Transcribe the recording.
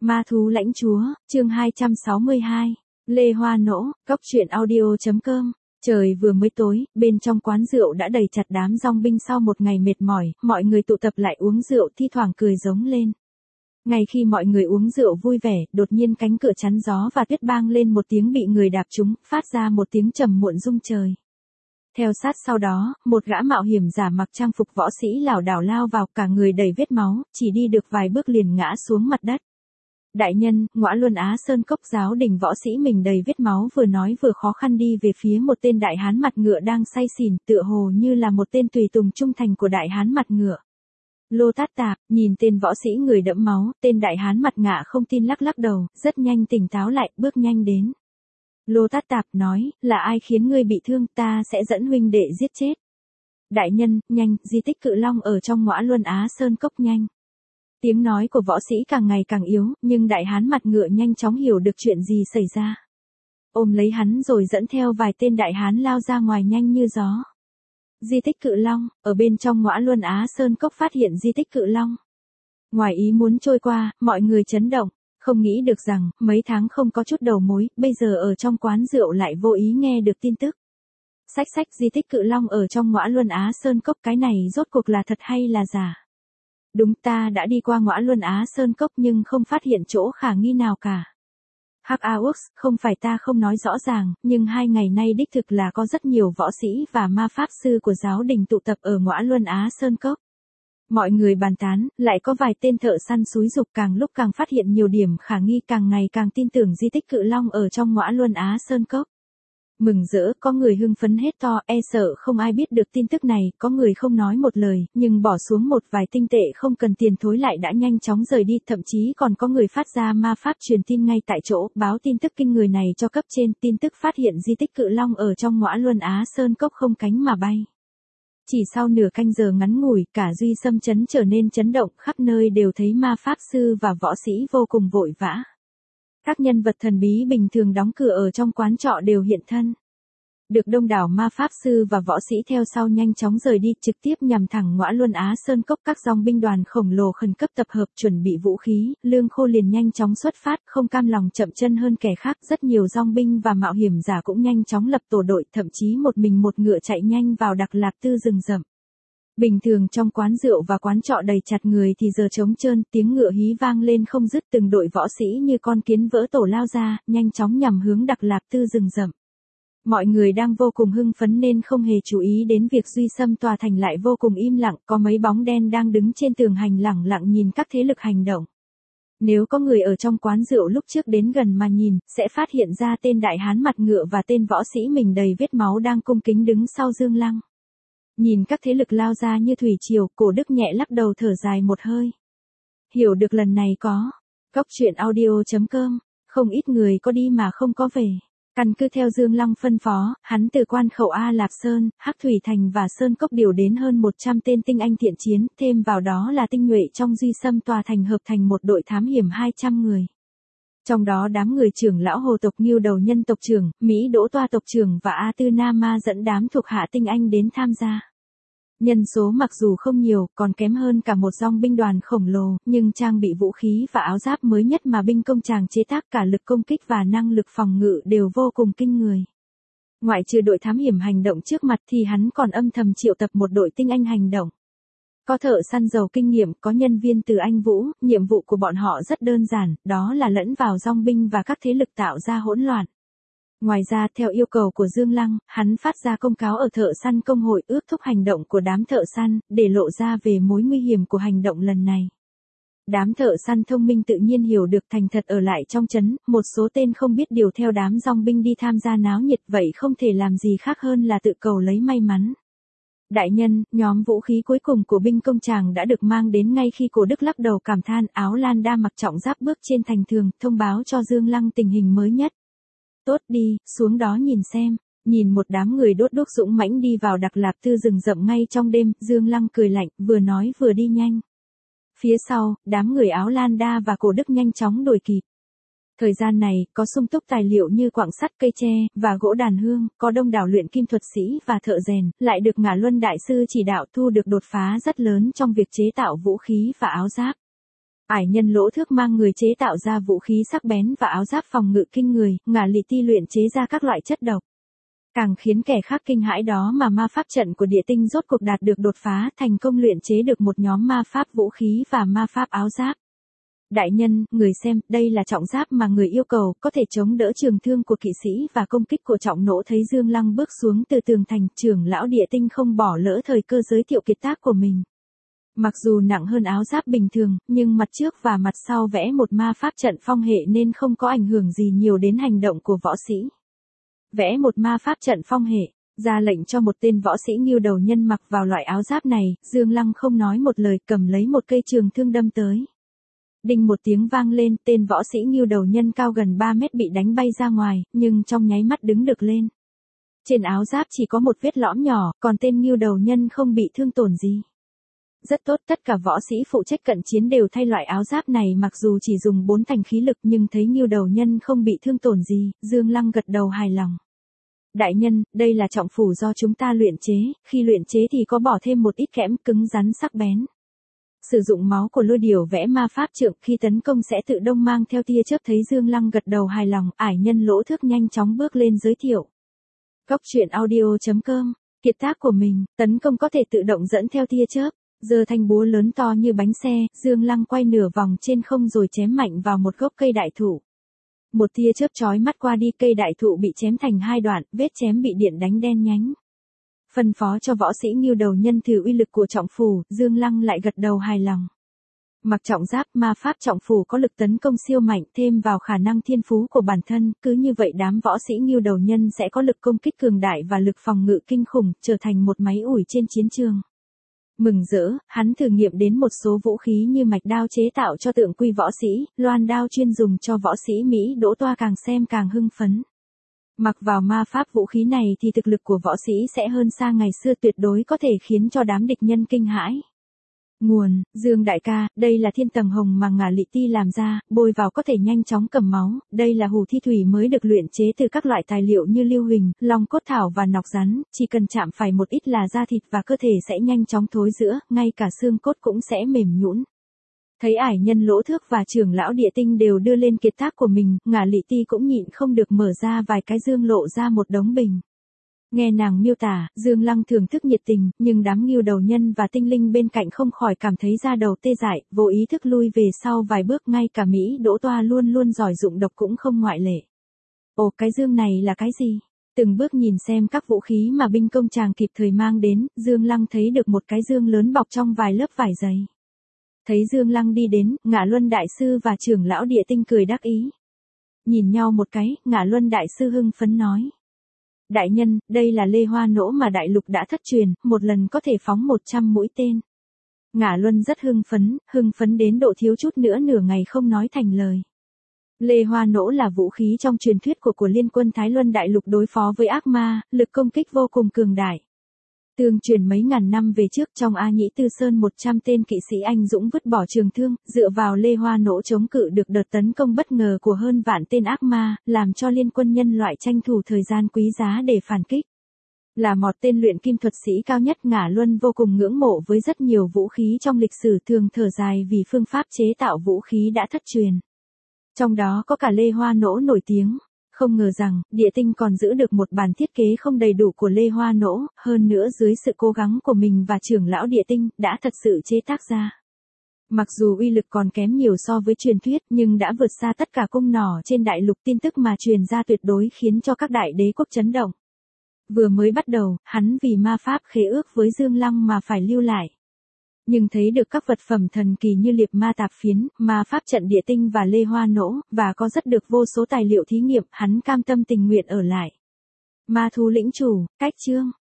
Ma thú lãnh chúa, chương 262. Lê Hoa Nỗ, Cốc truyện audio.com. Trời vừa mới tối, bên trong quán rượu đã đầy chặt đám zombie sau một ngày mệt mỏi, mọi người tụ tập lại uống rượu thi thoảng cười giống lên. Ngay khi mọi người uống rượu vui vẻ, đột nhiên cánh cửa chắn gió và tuyết bang lên một tiếng bị người đạp trúng, phát ra một tiếng trầm muộn rung trời. Theo sát sau đó, một gã mạo hiểm giả mặc trang phục võ sĩ lảo đảo lao vào, cả người đầy vết máu, chỉ đi được vài bước liền ngã xuống mặt đất. Đại nhân, Ngõa Luân Á Sơn Cốc giáo đình võ sĩ mình đầy vết máu vừa nói vừa khó khăn đi về phía một tên đại hán mặt ngựa đang say xỉn, tựa hồ như là một tên tùy tùng trung thành của đại hán mặt ngựa. Lô Tát Tạp, nhìn tên võ sĩ người đẫm máu, tên đại hán mặt ngạ không tin lắc lắc đầu, rất nhanh tỉnh táo lại, bước nhanh đến. Lô Tát Tạp nói, là ai khiến ngươi bị thương, ta sẽ dẫn huynh đệ giết chết. Đại nhân, nhanh, di tích Cự Long ở trong Ngõa Luân Á Sơn Cốc nhanh. Tiếng nói của võ sĩ càng ngày càng yếu, nhưng đại hán mặt ngựa nhanh chóng hiểu được chuyện gì xảy ra. Ôm lấy hắn rồi dẫn theo vài tên đại hán lao ra ngoài nhanh như gió. Di tích Cự Long, ở bên trong Ngõa Luân Á Sơn Cốc phát hiện di tích Cự Long. Ngoài ý muốn trôi qua, mọi người chấn động, không nghĩ được rằng, mấy tháng không có chút đầu mối, bây giờ ở trong quán rượu lại vô ý nghe được tin tức. Sách di tích Cự Long ở trong Ngõa Luân Á Sơn Cốc, cái này rốt cuộc là thật hay là giả? Đúng, ta đã đi qua Ngõa Luân Á Sơn Cốc nhưng không phát hiện chỗ khả nghi nào cả. Hắc Aux, không phải ta không nói rõ ràng, nhưng 2 ngày nay đích thực là có rất nhiều võ sĩ và ma pháp sư của giáo đình tụ tập ở Ngõa Luân Á Sơn Cốc. Mọi người bàn tán, lại có vài tên thợ săn xúi giục, càng lúc càng phát hiện nhiều điểm khả nghi, càng ngày càng tin tưởng di tích Cự Long ở trong Ngõa Luân Á Sơn Cốc. Mừng rỡ, có người hưng phấn hét to, e sợ không ai biết được tin tức này, có người không nói một lời, nhưng bỏ xuống một vài tinh tệ không cần tiền thối lại đã nhanh chóng rời đi, thậm chí còn có người phát ra ma pháp truyền tin ngay tại chỗ, báo tin tức kinh người này cho cấp trên, tin tức phát hiện di tích Cự Long ở trong Ngõa Luân Á Sơn Cốc không cánh mà bay. Chỉ sau nửa canh giờ ngắn ngủi, cả Duy Sâm trấn trở nên chấn động, khắp nơi đều thấy ma pháp sư và võ sĩ vô cùng vội vã. Các nhân vật thần bí bình thường đóng cửa ở trong quán trọ đều hiện thân. Được đông đảo ma pháp sư và võ sĩ theo sau nhanh chóng rời đi, trực tiếp nhằm thẳng Ngõa Luân Á Sơn Cốc. Các dòng binh đoàn khổng lồ khẩn cấp tập hợp, chuẩn bị vũ khí, lương khô liền nhanh chóng xuất phát, không cam lòng chậm chân hơn kẻ khác. Rất nhiều dòng binh và mạo hiểm giả cũng nhanh chóng lập tổ đội, thậm chí một mình một ngựa chạy nhanh vào Đặc Lạp Tư rừng rậm. Bình thường trong quán rượu và quán trọ đầy chặt người thì giờ trống trơn, tiếng ngựa hí vang lên không dứt, từng đội võ sĩ như con kiến vỡ tổ lao ra, nhanh chóng nhằm hướng Đặc Lạp Tư rừng rậm. Mọi người đang vô cùng hưng phấn nên không hề chú ý đến việc Duy Sâm tòa thành lại vô cùng im lặng, có mấy bóng đen đang đứng trên tường hành lẳng lặng nhìn các thế lực hành động. Nếu có người ở trong quán rượu lúc trước đến gần mà nhìn, sẽ phát hiện ra tên đại hán mặt ngựa và tên võ sĩ mình đầy vết máu đang cung kính đứng sau Dương Lăng. Nhìn các thế lực lao ra như thủy triều, Cổ Đức nhẹ lắc đầu thở dài một hơi. Hiểu được lần này có. Cốc truyện audio.com, không ít người có đi mà không có về. Căn cứ theo Dương Lăng phân phó, hắn từ quan khẩu A Lạp Sơn, Hắc Thủy Thành và Sơn Cốc điều đến hơn 100 tên tinh anh thiện chiến, thêm vào đó là tinh nhuệ trong Duy Sâm tòa thành hợp thành một đội thám hiểm 200 người. Trong đó đám người trưởng lão Hồ tộc Ngưu Đầu Nhân tộc trưởng, Mỹ Đỗ Toa tộc trưởng và A Tư Na Ma dẫn đám thuộc hạ tinh anh đến tham gia. Nhân số mặc dù không nhiều, còn kém hơn cả một dòng binh đoàn khổng lồ, nhưng trang bị vũ khí và áo giáp mới nhất mà binh công chàng chế tác, cả lực công kích và năng lực phòng ngự đều vô cùng kinh người. Ngoại trừ đội thám hiểm hành động trước mặt thì hắn còn âm thầm triệu tập một đội tinh anh hành động. Có thợ săn giàu kinh nghiệm, có nhân viên từ Anh Vũ, nhiệm vụ của bọn họ rất đơn giản, đó là lẫn vào dòng binh và các thế lực tạo ra hỗn loạn. Ngoài ra, theo yêu cầu của Dương Lăng, hắn phát ra công cáo ở thợ săn công hội, ước thúc hành động của đám thợ săn, để lộ ra về mối nguy hiểm của hành động lần này. Đám thợ săn thông minh tự nhiên hiểu được, thành thật ở lại trong trấn, một số tên không biết điều theo đám dòng binh đi tham gia náo nhiệt, vậy không thể làm gì khác hơn là tự cầu lấy may mắn. Đại nhân, nhóm vũ khí cuối cùng của binh công chàng đã được mang đến. Ngay khi Cổ Đức lắc đầu cảm than, Áo Lan Đa mặc trọng giáp bước trên thành tường, thông báo cho Dương Lăng tình hình mới nhất. Tốt đi, xuống đó nhìn xem. Nhìn một đám người đốt đuốc dũng mãnh đi vào Đặc Lạp Tư rừng rậm ngay trong đêm, Dương Lăng cười lạnh, vừa nói vừa đi nhanh. Phía sau, đám người Áo Lan Đa và Cổ Đức nhanh chóng đuổi kịp. Thời gian này, có sung túc tài liệu như quặng sắt, cây tre, và gỗ đàn hương, có đông đảo luyện kim thuật sĩ và thợ rèn, lại được Ngả Luân Đại Sư chỉ đạo, thu được đột phá rất lớn trong việc chế tạo vũ khí và áo giáp. Ải nhân lỗ thước mang người chế tạo ra vũ khí sắc bén và áo giáp phòng ngự kinh người, ngả lị ti luyện chế ra các loại chất độc. Càng khiến kẻ khác kinh hãi đó mà ma pháp trận của địa tinh rốt cuộc đạt được đột phá, thành công luyện chế được một nhóm ma pháp vũ khí và ma pháp áo giáp. Đại nhân, người xem, đây là trọng giáp mà người yêu cầu, có thể chống đỡ trường thương của kỵ sĩ và công kích của trọng nỗ. Thấy Dương Lăng bước xuống từ tường thành, trưởng lão địa tinh không bỏ lỡ thời cơ giới thiệu kiệt tác của mình. Mặc dù nặng hơn áo giáp bình thường, nhưng mặt trước và mặt sau vẽ một ma pháp trận phong hệ nên không có ảnh hưởng gì nhiều đến hành động của võ sĩ. Vẽ một ma pháp trận phong hệ, ra lệnh cho một tên võ sĩ nghêu đầu nhân mặc vào loại áo giáp này, Dương Lăng không nói một lời, cầm lấy một cây trường thương đâm tới. Đinh một tiếng vang lên, tên võ sĩ nghêu đầu nhân cao gần 3 mét bị đánh bay ra ngoài, nhưng trong nháy mắt đứng được lên. Trên áo giáp chỉ có một vết lõm nhỏ, còn tên nghêu đầu nhân không bị thương tổn gì. Rất tốt, tất cả võ sĩ phụ trách cận chiến đều thay loại áo giáp này, mặc dù chỉ dùng 4 thành khí lực nhưng thấy nghêu đầu nhân không bị thương tổn gì, Dương Lăng gật đầu hài lòng. Đại nhân, đây là trọng phủ do chúng ta luyện chế, khi luyện chế thì có bỏ thêm một ít kẽm cứng rắn sắc bén. Sử dụng máu của lôi điểu vẽ ma pháp trượng, khi tấn công sẽ tự động mang theo tia chớp. Thấy Dương Lăng gật đầu hài lòng, ải nhân lỗ thước nhanh chóng bước lên giới thiệu. Góc truyện audio.com, kiệt tác của mình, tấn công có thể tự động dẫn theo tia chớp. Giơ thanh búa lớn to như bánh xe, Dương Lăng quay nửa vòng trên không rồi chém mạnh vào một gốc cây đại thụ. Một tia chớp chói mắt qua đi, cây đại thụ bị chém thành 2 đoạn, vết chém bị điện đánh đen nhánh. Phân phó cho võ sĩ nghêu đầu nhân thử uy lực của trọng phủ, Dương Lăng lại gật đầu hài lòng. Mặc trọng giáp, ma pháp trọng phủ có lực tấn công siêu mạnh, thêm vào khả năng thiên phú của bản thân, cứ như vậy đám võ sĩ nghêu đầu nhân sẽ có lực công kích cường đại và lực phòng ngự kinh khủng, trở thành một máy ủi trên chiến trường. Mừng rỡ, hắn thử nghiệm đến một số vũ khí như mạch đao chế tạo cho tượng quy võ sĩ, loan đao chuyên dùng cho võ sĩ Mỹ Đỗ Toa càng xem càng hưng phấn. Mặc vào ma pháp vũ khí này thì thực lực của võ sĩ sẽ hơn xa ngày xưa, tuyệt đối có thể khiến cho đám địch nhân kinh hãi. Nguồn, Dương đại ca, đây là thiên tầng hồng mà ngả lị ti làm ra, bôi vào có thể nhanh chóng cầm máu, đây là hù thi thủy mới được luyện chế từ các loại tài liệu như lưu huỳnh, long cốt thảo và nọc rắn, chỉ cần chạm phải một ít là da thịt và cơ thể sẽ nhanh chóng thối rữa, ngay cả xương cốt cũng sẽ mềm nhũn. Thấy ải nhân lỗ thước và trưởng lão địa tinh đều đưa lên kiệt tác của mình, ngả lị ti cũng nhịn không được mở ra vài cái dương lộ ra một đống bình. Nghe nàng miêu tả, Dương Lăng thưởng thức nhiệt tình, nhưng đám nghêu đầu nhân và tinh linh bên cạnh không khỏi cảm thấy da đầu tê dại, vô ý thức lui về sau vài bước, ngay cả Mỹ Đỗ Toa luôn luôn giỏi dụng độc cũng không ngoại lệ. Ồ, cái dương này là cái gì? Từng bước nhìn xem các vũ khí mà binh công chàng kịp thời mang đến, Dương Lăng thấy được một cái dương lớn bọc trong vài lớp vải dày. Thấy Dương Lăng đi đến, Ngạ Luân đại sư và trưởng lão địa tinh cười đắc ý. Nhìn nhau một cái, Ngạ Luân đại sư hưng phấn nói. Đại nhân, đây là lê hoa nỗ mà đại lục đã thất truyền, một lần có thể phóng 100 mũi tên. Ngả Luân rất hưng phấn đến độ thiếu chút nữa nửa ngày không nói thành lời. Lê hoa nỗ là vũ khí trong truyền thuyết của liên quân Thái Luân đại lục đối phó với ác ma, lực công kích vô cùng cường đại. Tương truyền mấy ngàn năm về trước, trong A Nhĩ Tư Sơn 100 tên kỵ sĩ anh dũng vứt bỏ trường thương, dựa vào lê hoa nỗ chống cự được đợt tấn công bất ngờ của hơn vạn tên ác ma, làm cho liên quân nhân loại tranh thủ thời gian quý giá để phản kích. Là một tên luyện kim thuật sĩ cao nhất, Ngả Luân vô cùng ngưỡng mộ với rất nhiều vũ khí trong lịch sử, thường thở dài vì phương pháp chế tạo vũ khí đã thất truyền. Trong đó có cả lê hoa nỗ nổi tiếng. Không ngờ rằng, địa tinh còn giữ được một bản thiết kế không đầy đủ của lê hoa nỗ, hơn nữa dưới sự cố gắng của mình và trưởng lão địa tinh, đã thật sự chế tác ra. Mặc dù uy lực còn kém nhiều so với truyền thuyết, nhưng đã vượt xa tất cả cung nỏ trên đại lục, tin tức mà truyền ra tuyệt đối khiến cho các đại đế quốc chấn động. Vừa mới bắt đầu, hắn vì ma pháp khế ước với Dương Lăng mà phải lưu lại. Nhưng thấy được các vật phẩm thần kỳ như liệp ma tạp phiến, ma pháp trận địa tinh và lê hoa nỗ, và có rất được vô số tài liệu thí nghiệm, hắn cam tâm tình nguyện ở lại. Ma thú lĩnh chủ, cách chương.